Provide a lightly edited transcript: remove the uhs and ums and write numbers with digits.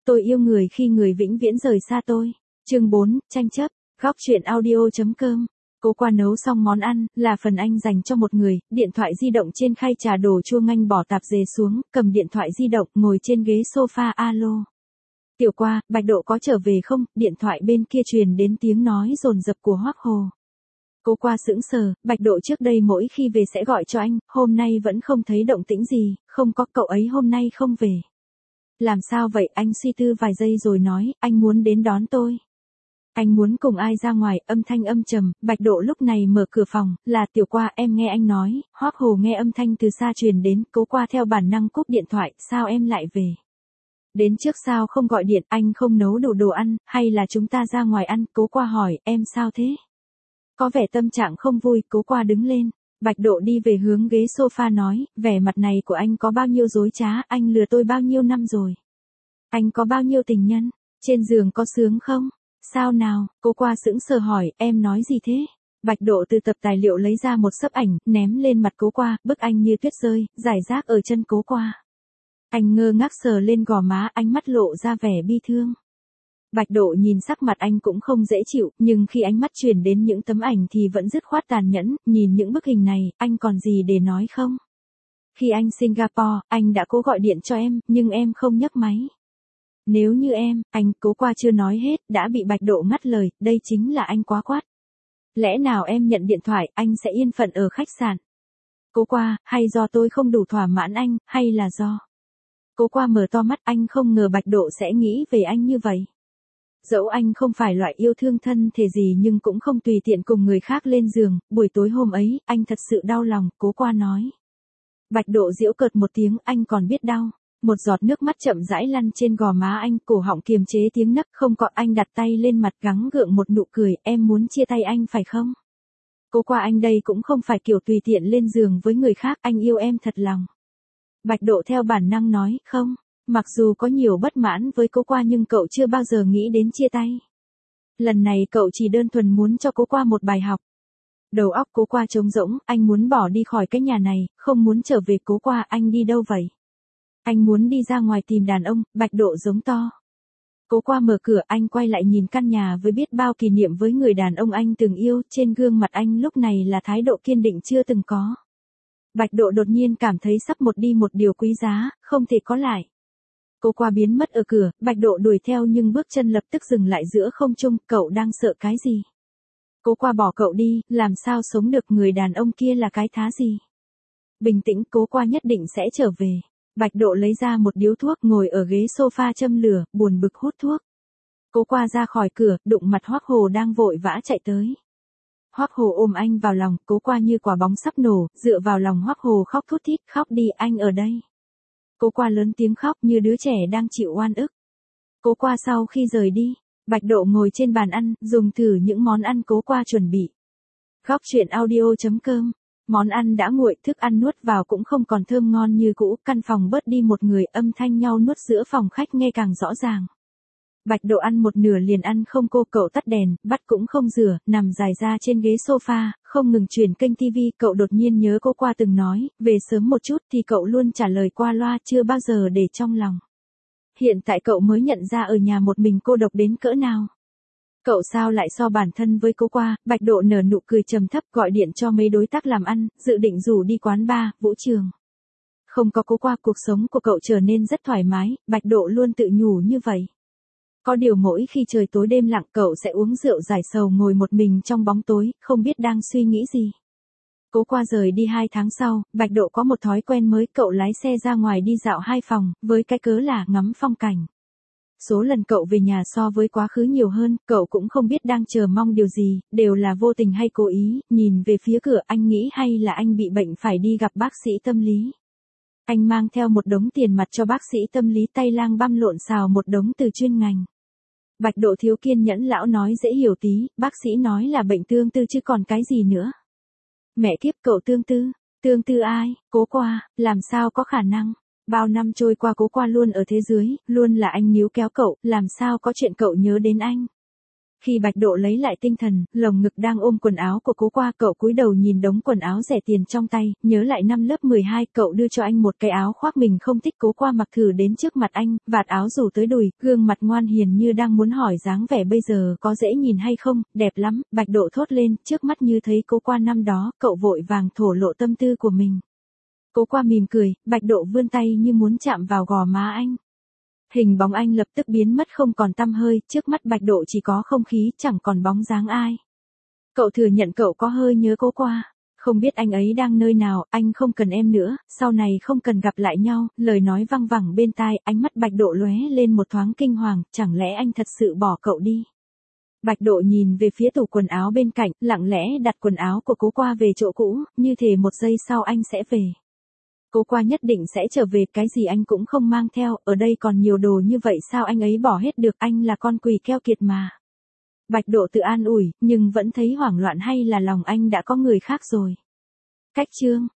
tôi yêu người khi người vĩnh viễn rời xa tôi. Chương 4, tranh chấp. Góc truyện audio.com. Cố qua nấu xong món ăn, là phần anh dành cho một người, điện thoại di động trên khay trà đổ chua nganh bỏ tạp dề xuống, cầm điện thoại di động, ngồi trên ghế sofa alo. Tiểu qua, Bạch Độ có trở về không? Điện thoại bên kia truyền đến tiếng nói dồn dập của Hoắc Hồ. Cố qua sững sờ, Bạch Độ trước đây mỗi khi về sẽ gọi cho anh, hôm nay vẫn không thấy động tĩnh gì, không có, cậu ấy hôm nay không về. Làm sao vậy? Anh suy tư vài giây rồi nói, anh muốn đến đón tôi. Anh muốn cùng ai ra ngoài? Âm thanh âm trầm, Bạch Độ lúc này mở cửa phòng, là Tiểu qua, em nghe anh nói. Hoắc Hồ nghe âm thanh từ xa truyền đến, Cố qua theo bản năng cúp điện thoại, sao em lại về? Đến trước sao không gọi điện, anh không nấu đủ đồ ăn, hay là chúng ta ra ngoài ăn? Cố qua hỏi, em sao thế? Có vẻ tâm trạng không vui, Cố qua đứng lên. Bạch Độ đi về hướng ghế sofa nói, vẻ mặt này của anh có bao nhiêu dối trá, anh lừa tôi bao nhiêu năm rồi? Anh có bao nhiêu tình nhân? Trên giường có sướng không? Sao nào? Cố qua sững sờ hỏi, em nói gì thế? Bạch Độ từ tập tài liệu lấy ra một xấp ảnh, ném lên mặt Cố qua, bức ảnh như tuyết rơi, rải rác ở chân Cố qua. Anh ngơ ngác sờ lên gò má, ánh mắt lộ ra vẻ bi thương. Bạch Độ nhìn sắc mặt anh cũng không dễ chịu, nhưng khi ánh mắt chuyển đến những tấm ảnh thì vẫn dứt khoát tàn nhẫn, nhìn những bức hình này, anh còn gì để nói không? Khi anh Singapore, anh đã cố gọi điện cho em, nhưng em không nhấc máy. Nếu như em, anh, Cố qua chưa nói hết, đã bị Bạch Độ ngắt lời, đây chính là anh quá quát. Lẽ nào em nhận điện thoại, anh sẽ yên phận ở khách sạn? Cố qua, hay do tôi không đủ thỏa mãn anh, hay là do... Cố qua mở to mắt, anh không ngờ Bạch Độ sẽ nghĩ về anh như vậy. Dẫu anh không phải loại yêu thương thân thể gì nhưng cũng không tùy tiện cùng người khác lên giường, buổi tối hôm ấy, anh thật sự đau lòng, Cố qua nói. Bạch Độ giễu cợt một tiếng, anh còn biết đau. Một giọt nước mắt chậm rãi lăn trên gò má anh, cổ họng kiềm chế tiếng nấc, không có, anh đặt tay lên mặt gắng gượng một nụ cười, em muốn chia tay anh phải không? Cố qua, anh đây cũng không phải kiểu tùy tiện lên giường với người khác, anh yêu em thật lòng. Bạch Độ theo bản năng nói, không, mặc dù có nhiều bất mãn với Cố qua nhưng cậu chưa bao giờ nghĩ đến chia tay. Lần này cậu chỉ đơn thuần muốn cho Cố qua một bài học. Đầu óc Cố qua trống rỗng, anh muốn bỏ đi khỏi cái nhà này, không muốn trở về. Cố qua, anh đi đâu vậy? Anh muốn đi ra ngoài tìm đàn ông, Bạch Độ giống to. Cố qua mở cửa, anh quay lại nhìn căn nhà với biết bao kỷ niệm với người đàn ông anh từng yêu, trên gương mặt anh lúc này là thái độ kiên định chưa từng có. Bạch Độ đột nhiên cảm thấy sắp một đi một điều quý giá, không thể có lại. Cố qua biến mất ở cửa, Bạch Độ đuổi theo nhưng bước chân lập tức dừng lại giữa không trung, cậu đang sợ cái gì? Cố qua bỏ cậu đi, làm sao sống được, người đàn ông kia là cái thá gì? Bình tĩnh, Cố qua nhất định sẽ trở về. Bạch Độ lấy ra một điếu thuốc, ngồi ở ghế sofa châm lửa, buồn bực hút thuốc. Cố qua ra khỏi cửa, đụng mặt Hoắc Hồ đang vội vã chạy tới. Hoắc Hồ ôm anh vào lòng, Cố qua như quả bóng sắp nổ, dựa vào lòng Hoắc Hồ khóc thút thít, khóc đi, anh ở đây. Cố qua lớn tiếng khóc như đứa trẻ đang chịu oan ức. Cố qua sau khi rời đi, Bạch Độ ngồi trên bàn ăn, dùng thử những món ăn Cố qua chuẩn bị. Góc truyện audio.com. Món ăn đã nguội, thức ăn nuốt vào cũng không còn thơm ngon như cũ, căn phòng bớt đi một người, âm thanh nhau nuốt giữa phòng khách nghe càng rõ ràng. Bạch Độ ăn một nửa liền ăn không, cậu tắt đèn, bát cũng không rửa, nằm dài ra trên ghế sofa, không ngừng chuyển kênh TV, cậu đột nhiên nhớ Cố qua từng nói, về sớm một chút thì cậu luôn trả lời qua loa, chưa bao giờ để trong lòng. Hiện tại cậu mới nhận ra ở nhà một mình cô độc đến cỡ nào. Cậu sao lại so bản thân với Cố qua? Bạch Độ nở nụ cười trầm thấp, gọi điện cho mấy đối tác làm ăn, dự định rủ đi quán bar, vũ trường. Không có Cố qua, cuộc sống của cậu trở nên rất thoải mái, Bạch Độ luôn tự nhủ như vậy. Có điều mỗi khi trời tối đêm lặng, cậu sẽ uống rượu giải sầu ngồi một mình trong bóng tối, không biết đang suy nghĩ gì. Cố qua rời đi 2 tháng sau, Bạch Độ có một thói quen mới, cậu lái xe ra ngoài đi dạo 2 phòng, với cái cớ là ngắm phong cảnh. Số lần cậu về nhà so với quá khứ nhiều hơn, cậu cũng không biết đang chờ mong điều gì, đều là vô tình hay cố ý, nhìn về phía cửa, anh nghĩ hay là anh bị bệnh phải đi gặp bác sĩ tâm lý. Anh mang theo một đống tiền mặt cho bác sĩ tâm lý, tay lang băm lộn xào một đống từ chuyên ngành. Bạch Độ thiếu kiên nhẫn, lão nói dễ hiểu tí, bác sĩ nói là bệnh tương tư chứ còn cái gì nữa. Mẹ kiếp, cậu tương tư ai? Cố qua, làm sao có khả năng? Bao năm trôi qua Cố qua luôn ở thế dưới, luôn là anh níu kéo cậu, làm sao có chuyện cậu nhớ đến anh? Khi Bạch Độ lấy lại tinh thần, lồng ngực đang ôm quần áo của Cố Qua, cậu cúi đầu nhìn đống quần áo rẻ tiền trong tay, nhớ lại năm lớp 12, cậu đưa cho anh một cái áo khoác mình không thích. Cố Qua mặc thử đến trước mặt anh, vạt áo rủ tới đùi, gương mặt ngoan hiền như đang muốn hỏi dáng vẻ bây giờ có dễ nhìn hay không. Đẹp lắm, Bạch Độ thốt lên, trước mắt như thấy Cố Qua năm đó, cậu vội vàng thổ lộ tâm tư của mình. Cố Qua mỉm cười, Bạch Độ vươn tay như muốn chạm vào gò má anh. Hình bóng anh lập tức biến mất không còn tăm hơi, trước mắt Bạch Độ chỉ có không khí, chẳng còn bóng dáng ai. Cậu thừa nhận cậu có hơi nhớ Cố Qua. Không biết anh ấy đang nơi nào, anh không cần em nữa, sau này không cần gặp lại nhau. Lời nói văng vẳng bên tai, ánh mắt Bạch Độ lóe lên một thoáng kinh hoàng, chẳng lẽ anh thật sự bỏ cậu đi. Bạch Độ nhìn về phía tủ quần áo bên cạnh, lặng lẽ đặt quần áo của Cố Qua về chỗ cũ, như thể một giây sau anh sẽ về. Cố Qua nhất định sẽ trở về, cái gì anh cũng không mang theo, ở đây còn nhiều đồ như vậy sao anh ấy bỏ hết được, anh là con quỷ keo kiệt mà. Bạch Độ tự an ủi, nhưng vẫn thấy hoảng loạn, hay là lòng anh đã có người khác rồi. Cách chương